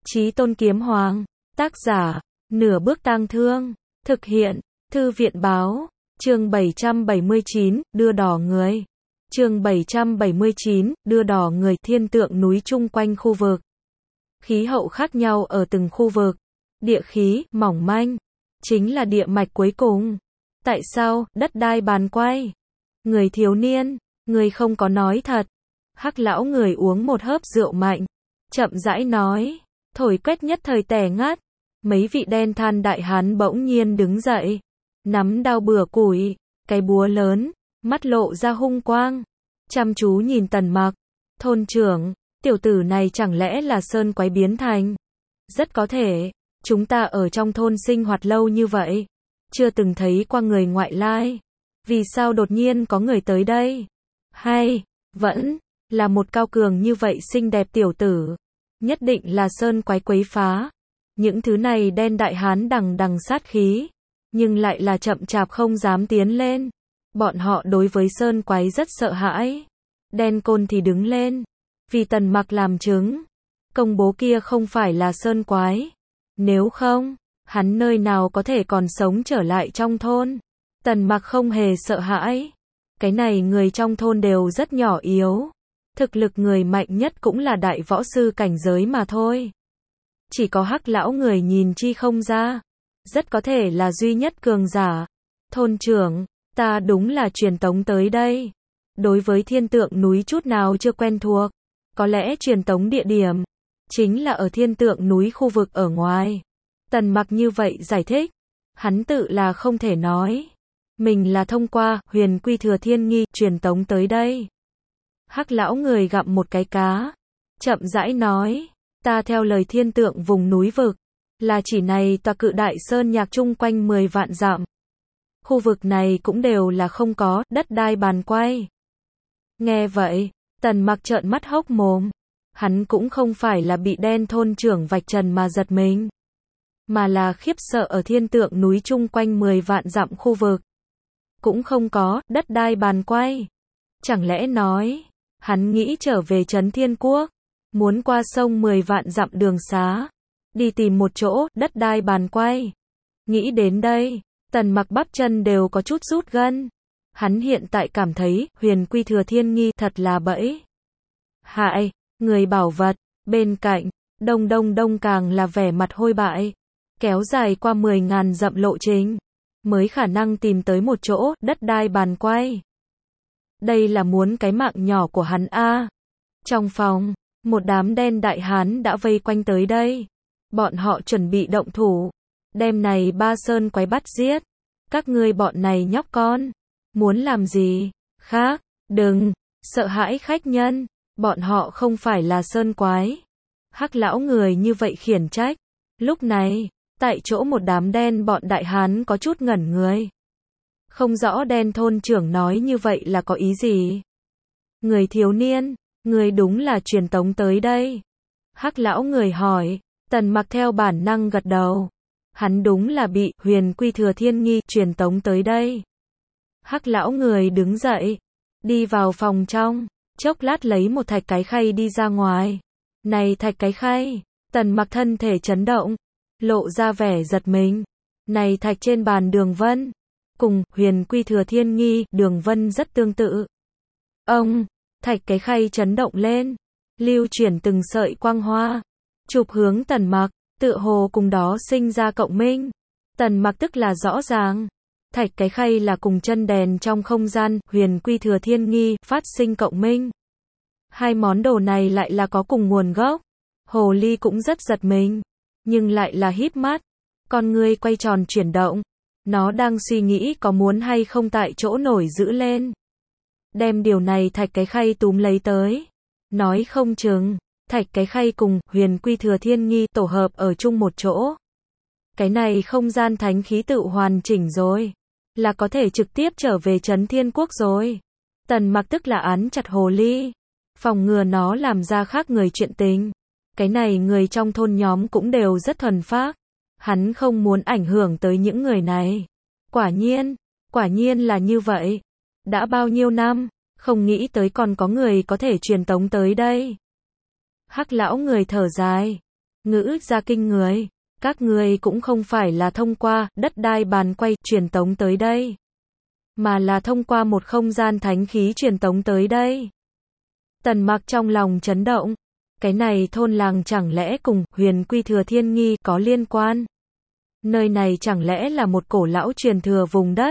Chí Tôn Kiếm Hoàng. Tác giả, Nửa Bước Tang Thương. Thực hiện, Thư viện Báo. Chương 779, đưa đò người. Chương 779, đưa đò người. Thiên tượng núi chung quanh khu vực. Khí hậu khác nhau ở từng khu vực. Địa khí, mỏng manh, chính là địa mạch cuối cùng. Tại sao, đất đai bàn quay? Người thiếu niên, người không có nói thật. Hắc lão người uống một hớp rượu mạnh, chậm rãi nói, thổi quét nhất thời tẻ ngắt. Mấy vị đen than đại hán bỗng nhiên đứng dậy, nắm đao bừa củi, cái búa lớn, mắt lộ ra hung quang, chăm chú nhìn Tần Mặc. Thôn trưởng, tiểu tử này chẳng lẽ là sơn quái biến thành? Rất có thể, chúng ta ở trong thôn sinh hoạt lâu như vậy, chưa từng thấy qua người ngoại lai. Vì sao đột nhiên có người tới đây? Hay, vẫn là một cao cường như vậy xinh đẹp tiểu tử? Nhất định là sơn quái quấy phá. Những thứ này đen đại hán đằng đằng sát khí, nhưng lại là chậm chạp không dám tiến lên. Bọn họ đối với sơn quái rất sợ hãi. Đen côn thì đứng lên, vì Tần Mặc làm chứng, công bố kia không phải là sơn quái. Nếu không, hắn nơi nào có thể còn sống trở lại trong thôn. Tần Mặc không hề sợ hãi. Cái này người trong thôn đều rất nhỏ yếu. Thực lực người mạnh nhất cũng là đại võ sư cảnh giới mà thôi. Chỉ có Hắc lão người nhìn chi không ra. Rất có thể là duy nhất cường giả. Thôn trưởng, ta đúng là truyền tống tới đây. Đối với thiên tượng núi chút nào chưa quen thuộc. Có lẽ truyền tống địa điểm chính là ở thiên tượng núi khu vực ở ngoài. Tần Mặc như vậy giải thích. Hắn tự là không thể nói mình là thông qua Huyền Quy Thừa Thiên Nghi truyền tống tới đây. Hắc lão người gặm một cái cá, chậm rãi nói, ta theo lời thiên tượng vùng núi vực, là chỉ này tòa cự đại sơn nhạc chung quanh 10 vạn dặm. Khu vực này cũng đều là không có đất đai bàn quay. Nghe vậy, Tần Mặc trợn mắt hốc mồm. Hắn cũng không phải là bị đen thôn trưởng vạch trần mà giật mình, mà là khiếp sợ ở thiên tượng núi chung quanh 10 vạn dặm khu vực. Cũng không có đất đai bàn quay. Chẳng lẽ nói, hắn nghĩ trở về Trấn Thiên Quốc, muốn qua sông 10 vạn dặm đường xá, đi tìm một chỗ đất đai bàn quay. Nghĩ đến đây, Tần Mặc bắp chân đều có chút rút gân. Hắn hiện tại cảm thấy Huyền Quy Thừa Thiên Nghi thật là bẫy hại người bảo vật. Bên cạnh, Đông càng là vẻ mặt hôi bại, kéo dài qua 10.000 dặm lộ trình, mới khả năng tìm tới một chỗ đất đai bàn quay. Đây là muốn cái mạng nhỏ của hắn a. Trong phòng, một đám đen đại hán đã vây quanh tới đây. Bọn họ chuẩn bị động thủ, đem này ba sơn quái bắt giết. Các ngươi bọn này nhóc con, muốn làm gì? Khác, đừng sợ hãi khách nhân, bọn họ không phải là sơn quái. Hắc lão người như vậy khiển trách. Lúc này, tại chỗ một đám đen bọn đại hán có chút ngẩn người. Không rõ đen thôn trưởng nói như vậy là có ý gì. Người thiếu niên, người đúng là truyền tống tới đây. Hắc lão người hỏi. Tần Mặc theo bản năng gật đầu. Hắn đúng là bị Huyền Quy Thừa Thiên Nghi truyền tống tới đây. Hắc lão người đứng dậy, đi vào phòng trong, chốc lát lấy một thạch cái khay đi ra ngoài. Này thạch cái khay, Tần Mặc thân thể chấn động, lộ ra vẻ giật mình. Này thạch trên bàn đường vân, cùng Huyền Quy Thừa Thiên Nghi đường vân rất tương tự. Ông, thạch cái khay chấn động lên, lưu chuyển từng sợi quang hoa, chụp hướng Tần Mặc, tựa hồ cùng đó sinh ra cộng minh. Tần Mặc tức là rõ ràng, thạch cái khay là cùng chân đèn trong không gian Huyền Quy Thừa Thiên Nghi phát sinh cộng minh. Hai món đồ này lại là có cùng nguồn gốc. Hồ ly cũng rất giật mình, nhưng lại là híp mắt, con ngươi quay tròn chuyển động. Nó đang suy nghĩ có muốn hay không tại chỗ nổi giữ lên, đem điều này thạch cái khay túm lấy tới. Nói không chừng, thạch cái khay cùng Huyền Quy Thừa Thiên Nghi tổ hợp ở chung một chỗ. Cái này không gian thánh khí tự hoàn chỉnh rồi, là có thể trực tiếp trở về Trấn Thiên Quốc rồi. Tần Mặc tức là án chặt hồ ly, phòng ngừa nó làm ra khác người chuyện tình. Cái này người trong thôn nhóm cũng đều rất thuần phác. Hắn không muốn ảnh hưởng tới những người này. Quả nhiên là như vậy. Đã bao nhiêu năm, không nghĩ tới còn có người có thể truyền tống tới đây. Hắc lão người thở dài. ngữ ra kinh người. Các ngươi cũng không phải là thông qua đất đai bàn quay truyền tống tới đây, mà là thông qua một không gian thánh khí truyền tống tới đây. Tần Mặc trong lòng chấn động. Cái này thôn làng chẳng lẽ cùng Huyền Quy Thừa Thiên Nghi có liên quan? Nơi này chẳng lẽ là một cổ lão truyền thừa vùng đất?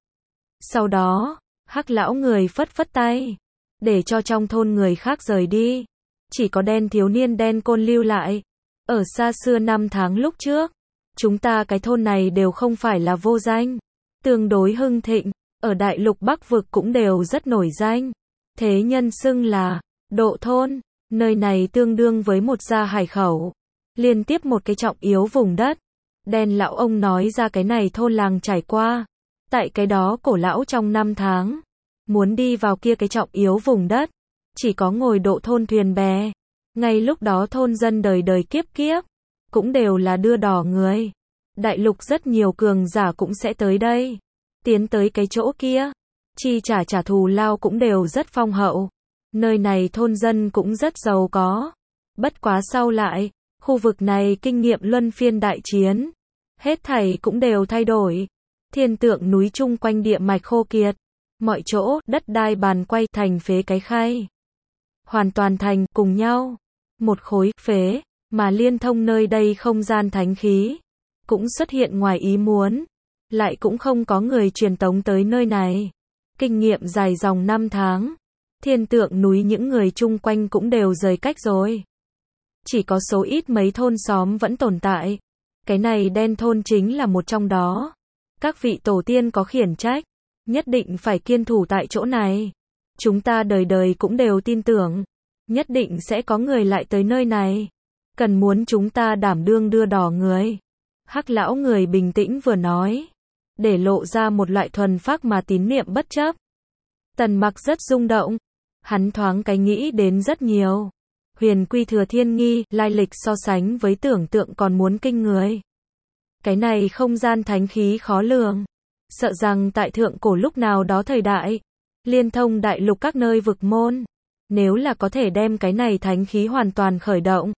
Sau đó, Hắc lão người phất phất tay, để cho trong thôn người khác rời đi. Chỉ có đen thiếu niên đen côn lưu lại. Ở xa xưa năm tháng lúc trước, chúng ta cái thôn này đều không phải là vô danh, tương đối hưng thịnh, ở đại lục Bắc vực cũng đều rất nổi danh. Thế nhân xưng là Độ thôn, nơi này tương đương với một gia hải khẩu, liên tiếp một cái trọng yếu vùng đất. Đen lão ông nói ra cái này thôn làng trải qua, tại cái đó cổ lão trong năm tháng, muốn đi vào kia cái trọng yếu vùng đất, chỉ có ngồi Độ thôn thuyền bè. Ngay lúc đó thôn dân đời đời kiếp kiếp, cũng đều là đưa đỏ người. Đại lục rất nhiều cường giả cũng sẽ tới đây, tiến tới cái chỗ kia, chi trả thù lao cũng đều rất phong hậu. Nơi này thôn dân cũng rất giàu có. Bất quá sau lại, khu vực này kinh nghiệm luân phiên đại chiến, hết thảy cũng đều thay đổi. Thiên tượng núi chung quanh địa mạch khô kiệt, mọi chỗ đất đai bàn quay thành phế cái khay, hoàn toàn thành cùng nhau một khối phế, mà liên thông nơi đây không gian thánh khí cũng xuất hiện ngoài ý muốn, lại cũng không có người truyền tống tới nơi này. Kinh nghiệm dài dòng năm tháng, thiên tượng núi những người chung quanh cũng đều rời cách rồi. Chỉ có số ít mấy thôn xóm vẫn tồn tại. Cái này đen thôn chính là một trong đó. Các vị tổ tiên có khiển trách, nhất định phải kiên thủ tại chỗ này. Chúng ta đời đời cũng đều tin tưởng, nhất định sẽ có người lại tới nơi này. Cần muốn chúng ta đảm đương đưa đỏ người. Hắc lão người bình tĩnh vừa nói, để lộ ra một loại thuần phác mà tín niệm bất chấp. Tần Mặc rất rung động, hắn thoáng cái nghĩ đến rất nhiều. Huyền Quy Thừa Thiên Nghi, lai lịch so sánh với tưởng tượng còn muốn kinh người. Cái này không gian thánh khí khó lường, sợ rằng tại thượng cổ lúc nào đó thời đại, liên thông đại lục các nơi vực môn, nếu là có thể đem cái này thánh khí hoàn toàn khởi động,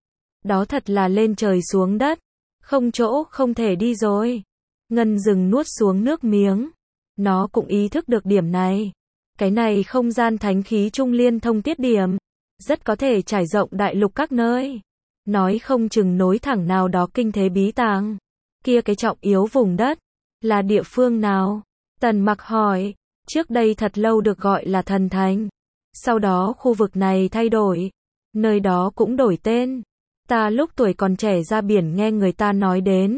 đó thật là lên trời xuống đất, không chỗ không thể đi rồi. Ngân Dừng nuốt xuống nước miếng, nó cũng ý thức được điểm này. Cái này không gian thánh khí trung liên thông tiết điểm, rất có thể trải rộng đại lục các nơi. Nói không chừng nối thẳng nào đó kinh thế bí tàng. Kia cái trọng yếu vùng đất, là địa phương nào? Tần Mặc hỏi, trước đây thật lâu được gọi là Thần Thành. Sau đó khu vực này thay đổi, nơi đó cũng đổi tên. Ta lúc tuổi còn trẻ ra biển nghe người ta nói đến.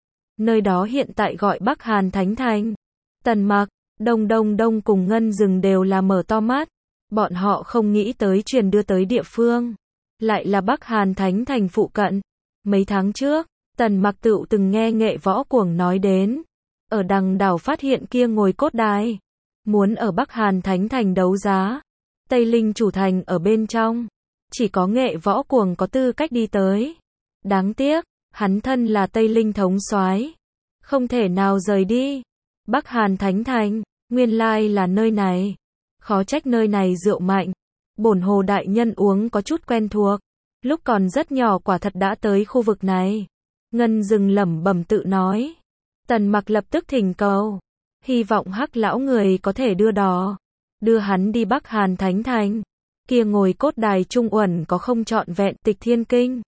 Nơi đó hiện tại gọi Bắc Hàn Thánh Thành. Tần Mặc, Đông cùng Ngân Dừng đều là mở to mắt. Bọn họ không nghĩ tới truyền đưa tới địa phương, lại là Bắc Hàn Thánh Thành phụ cận. Mấy tháng trước, Tần Mặc tựu từng nghe nghệ võ cuồng nói đến, ở đằng đảo phát hiện kia ngồi cốt đài, muốn ở Bắc Hàn Thánh Thành đấu giá. Tây Linh chủ thành ở bên trong, chỉ có nghệ võ cuồng có tư cách đi tới. Đáng tiếc, hắn thân là Tây Linh thống soái, không thể nào rời đi. Bắc Hàn Thánh Thành, nguyên lai là nơi này. Khó trách nơi này rượu mạnh. Bổn Hồ đại nhân uống có chút quen thuộc. Lúc còn rất nhỏ quả thật đã tới khu vực này. Ngân Dừng lẩm bẩm tự nói. Tần Mặc lập tức thỉnh cầu, hy vọng Hắc lão người có thể đưa đò, đưa hắn đi Bắc Hàn Thánh Thành. Kia ngồi cốt đài trung uẩn có không trọn vẹn Tịch Thiên Kinh.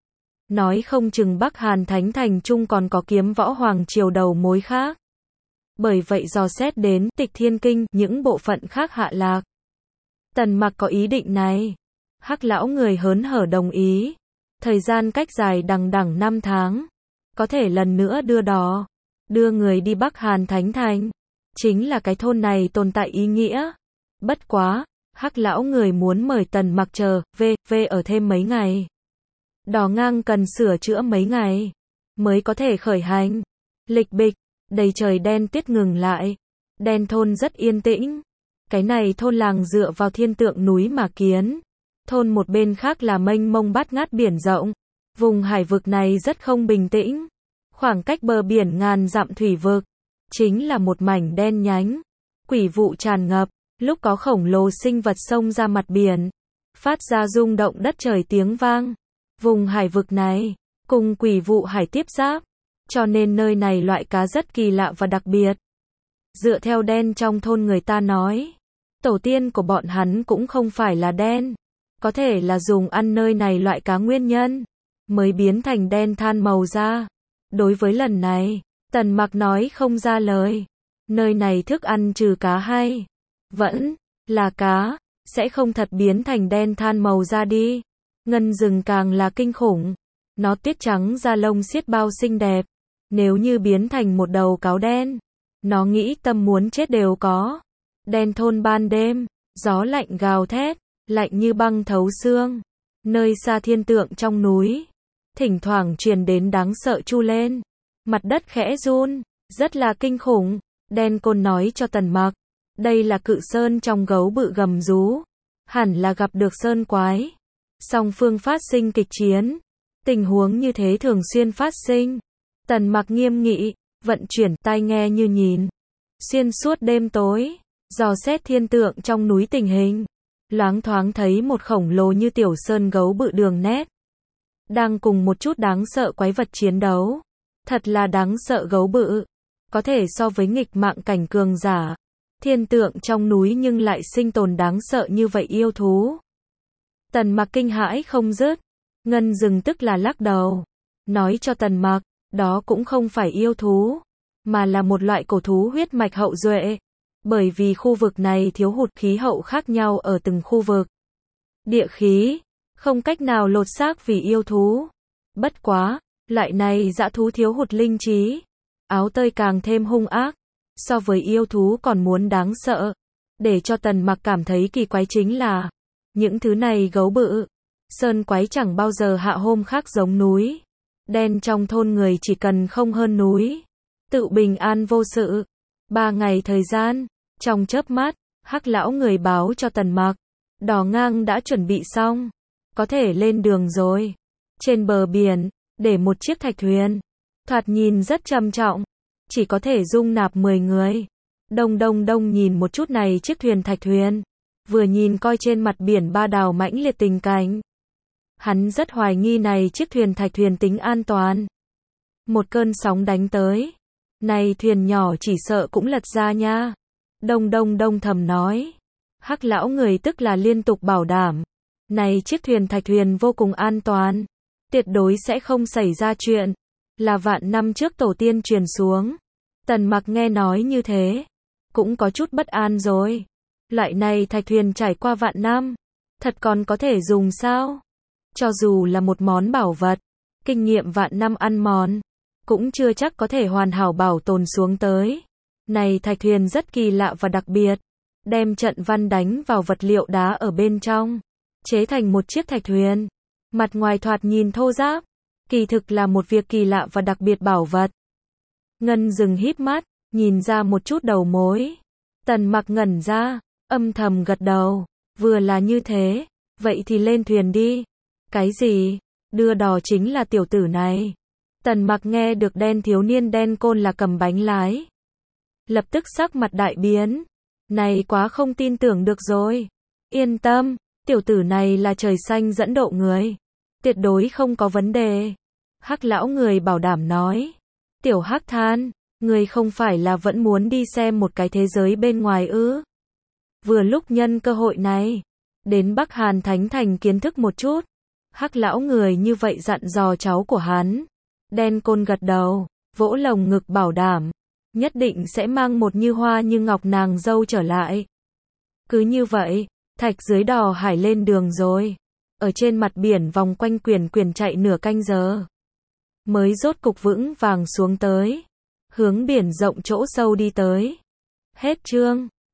Nói không chừng Bắc Hàn Thánh Thành trung còn có Kiếm Võ Hoàng triều đầu mối khác. Bởi vậy dò xét đến Tịch Thiên Kinh, những bộ phận khác hạ lạc. Tần Mặc có ý định này. Hắc lão người hớn hở đồng ý. Thời gian cách dài đằng đẵng 5 tháng, có thể lần nữa đưa đò, đưa người đi Bắc Hàn Thánh Thành. Chính là cái thôn này tồn tại ý nghĩa. Bất quá, Hắc lão người muốn mời Tần Mặc chờ, về ở thêm mấy ngày. Đò ngang cần sửa chữa mấy ngày, mới có thể khởi hành. Lịch bịch, đầy trời đen tuyết ngừng lại. Đen thôn rất yên tĩnh. Cái này thôn làng dựa vào thiên tượng núi mà kiến. Thôn một bên khác là mênh mông bát ngát biển rộng. Vùng hải vực này rất không bình tĩnh. Khoảng cách bờ biển ngàn dặm thủy vực, chính là một mảnh đen nhánh. Quỷ vụ tràn ngập, lúc có khổng lồ sinh vật xông ra mặt biển, phát ra rung động đất trời tiếng vang. Vùng hải vực này, cùng Quỷ Vụ Hải tiếp giáp, cho nên nơi này loại cá rất kỳ lạ và đặc biệt. Dựa theo đen trong thôn người ta nói, tổ tiên của bọn hắn cũng không phải là đen, có thể là dùng ăn nơi này loại cá nguyên nhân, mới biến thành đen than màu da. Đối với lần này, Tần Mặc nói không ra lời. Nơi này thức ăn trừ cá hay vẫn là cá, sẽ không thật biến thành đen than màu da đi. Ngân rừng càng là kinh khủng. Nó tuyết trắng da lông xiết bao xinh đẹp. Nếu như biến thành một đầu cáo đen, nó nghĩ tâm muốn chết đều có. Đen thôn ban đêm, gió lạnh gào thét, lạnh như băng thấu xương. Nơi xa thiên tượng trong núi, thỉnh thoảng truyền đến đáng sợ chu lên. Mặt đất khẽ run, rất là kinh khủng. Đen Côn nói cho Tần Mặc, đây là cự sơn trong gấu bự gầm rú, hẳn là gặp được sơn quái. Song phương phát sinh kịch chiến, tình huống như thế thường xuyên phát sinh. Tần Mặc nghiêm nghị, vận chuyển tai nghe như nhìn. Xuyên suốt đêm tối, dò xét thiên tượng trong núi tình hình, loáng thoáng thấy một khổng lồ như tiểu sơn gấu bự đường nét, đang cùng một chút đáng sợ quái vật chiến đấu. Thật là đáng sợ gấu bự, có thể so với nghịch mạng cảnh cường giả. Thiên tượng trong núi nhưng lại sinh tồn đáng sợ như vậy yêu thú. Tần Mặc kinh hãi không dứt. Ngân rừng tức là lắc đầu, nói cho Tần Mặc, đó cũng không phải yêu thú, mà là một loại cổ thú huyết mạch hậu duệ. Bởi vì khu vực này thiếu hụt khí hậu khác nhau ở từng khu vực. Địa khí, không cách nào lột xác vì yêu thú. Bất quá, loại này dã thú thiếu hụt linh trí. Áo tơi càng thêm hung ác, so với yêu thú còn muốn đáng sợ. Để cho Tần Mặc cảm thấy kỳ quái chính là, những thứ này gấu bự, sơn quái chẳng bao giờ hạ hôm khác giống núi. Đen trong thôn người chỉ cần không hơn núi, tự bình an vô sự. 3 ngày thời gian, trong chớp mắt, Hắc lão người báo cho Tần Mặc, đò ngang đã chuẩn bị xong, có thể lên đường rồi. Trên bờ biển, để một chiếc thạch thuyền, thoạt nhìn rất trầm trọng, chỉ có thể dung nạp 10 người. Đông nhìn một chút này chiếc thuyền thạch thuyền, vừa nhìn coi trên mặt biển ba đảo mãnh liệt tình cảnh. Hắn rất hoài nghi này chiếc thuyền thạch thuyền tính an toàn. Một cơn sóng đánh tới, này thuyền nhỏ chỉ sợ cũng lật ra nha. Đông thầm nói. Hắc lão người tức là liên tục bảo đảm, này chiếc thuyền thạch thuyền vô cùng an toàn, tuyệt đối sẽ không xảy ra chuyện, là vạn năm trước tổ tiên truyền xuống. Tần Mặc nghe nói như thế, cũng có chút bất an rồi. Loại này thạch thuyền trải qua vạn năm, thật còn có thể dùng sao? Cho dù là một món bảo vật, kinh nghiệm vạn năm ăn mòn, cũng chưa chắc có thể hoàn hảo bảo tồn xuống tới. Này thạch thuyền rất kỳ lạ và đặc biệt, đem trận văn đánh vào vật liệu đá ở bên trong, chế thành một chiếc thạch thuyền. Mặt ngoài thoạt nhìn thô ráp, kỳ thực là một việc kỳ lạ và đặc biệt bảo vật. Ngân rừng híp mắt, nhìn ra một chút đầu mối. Tần Mặc ngẩn ra, âm thầm gật đầu, vừa là như thế, vậy thì lên thuyền đi. Cái gì? Đưa đò chính là tiểu tử này. Tần Mặc nghe được đen thiếu niên Đen Côn là cầm bánh lái, lập tức sắc mặt đại biến. Này quá không tin tưởng được rồi. Yên tâm, tiểu tử này là trời xanh dẫn độ người, tuyệt đối không có vấn đề. Hắc lão người bảo đảm nói. Tiểu Hắc than, người không phải là vẫn muốn đi xem một cái thế giới bên ngoài ư? Vừa lúc nhân cơ hội này, đến Bắc Hàn Thánh Thành kiến thức một chút. Hắc lão người như vậy dặn dò cháu của hắn. Đen Côn gật đầu, vỗ lồng ngực bảo đảm, nhất định sẽ mang một như hoa như ngọc nàng dâu trở lại. Cứ như vậy, thạch dưới đò hải lên đường rồi. Ở trên mặt biển vòng quanh quyển chạy nửa canh giờ, mới rốt cục vững vàng xuống tới, hướng biển rộng chỗ sâu đi tới. Hết chương.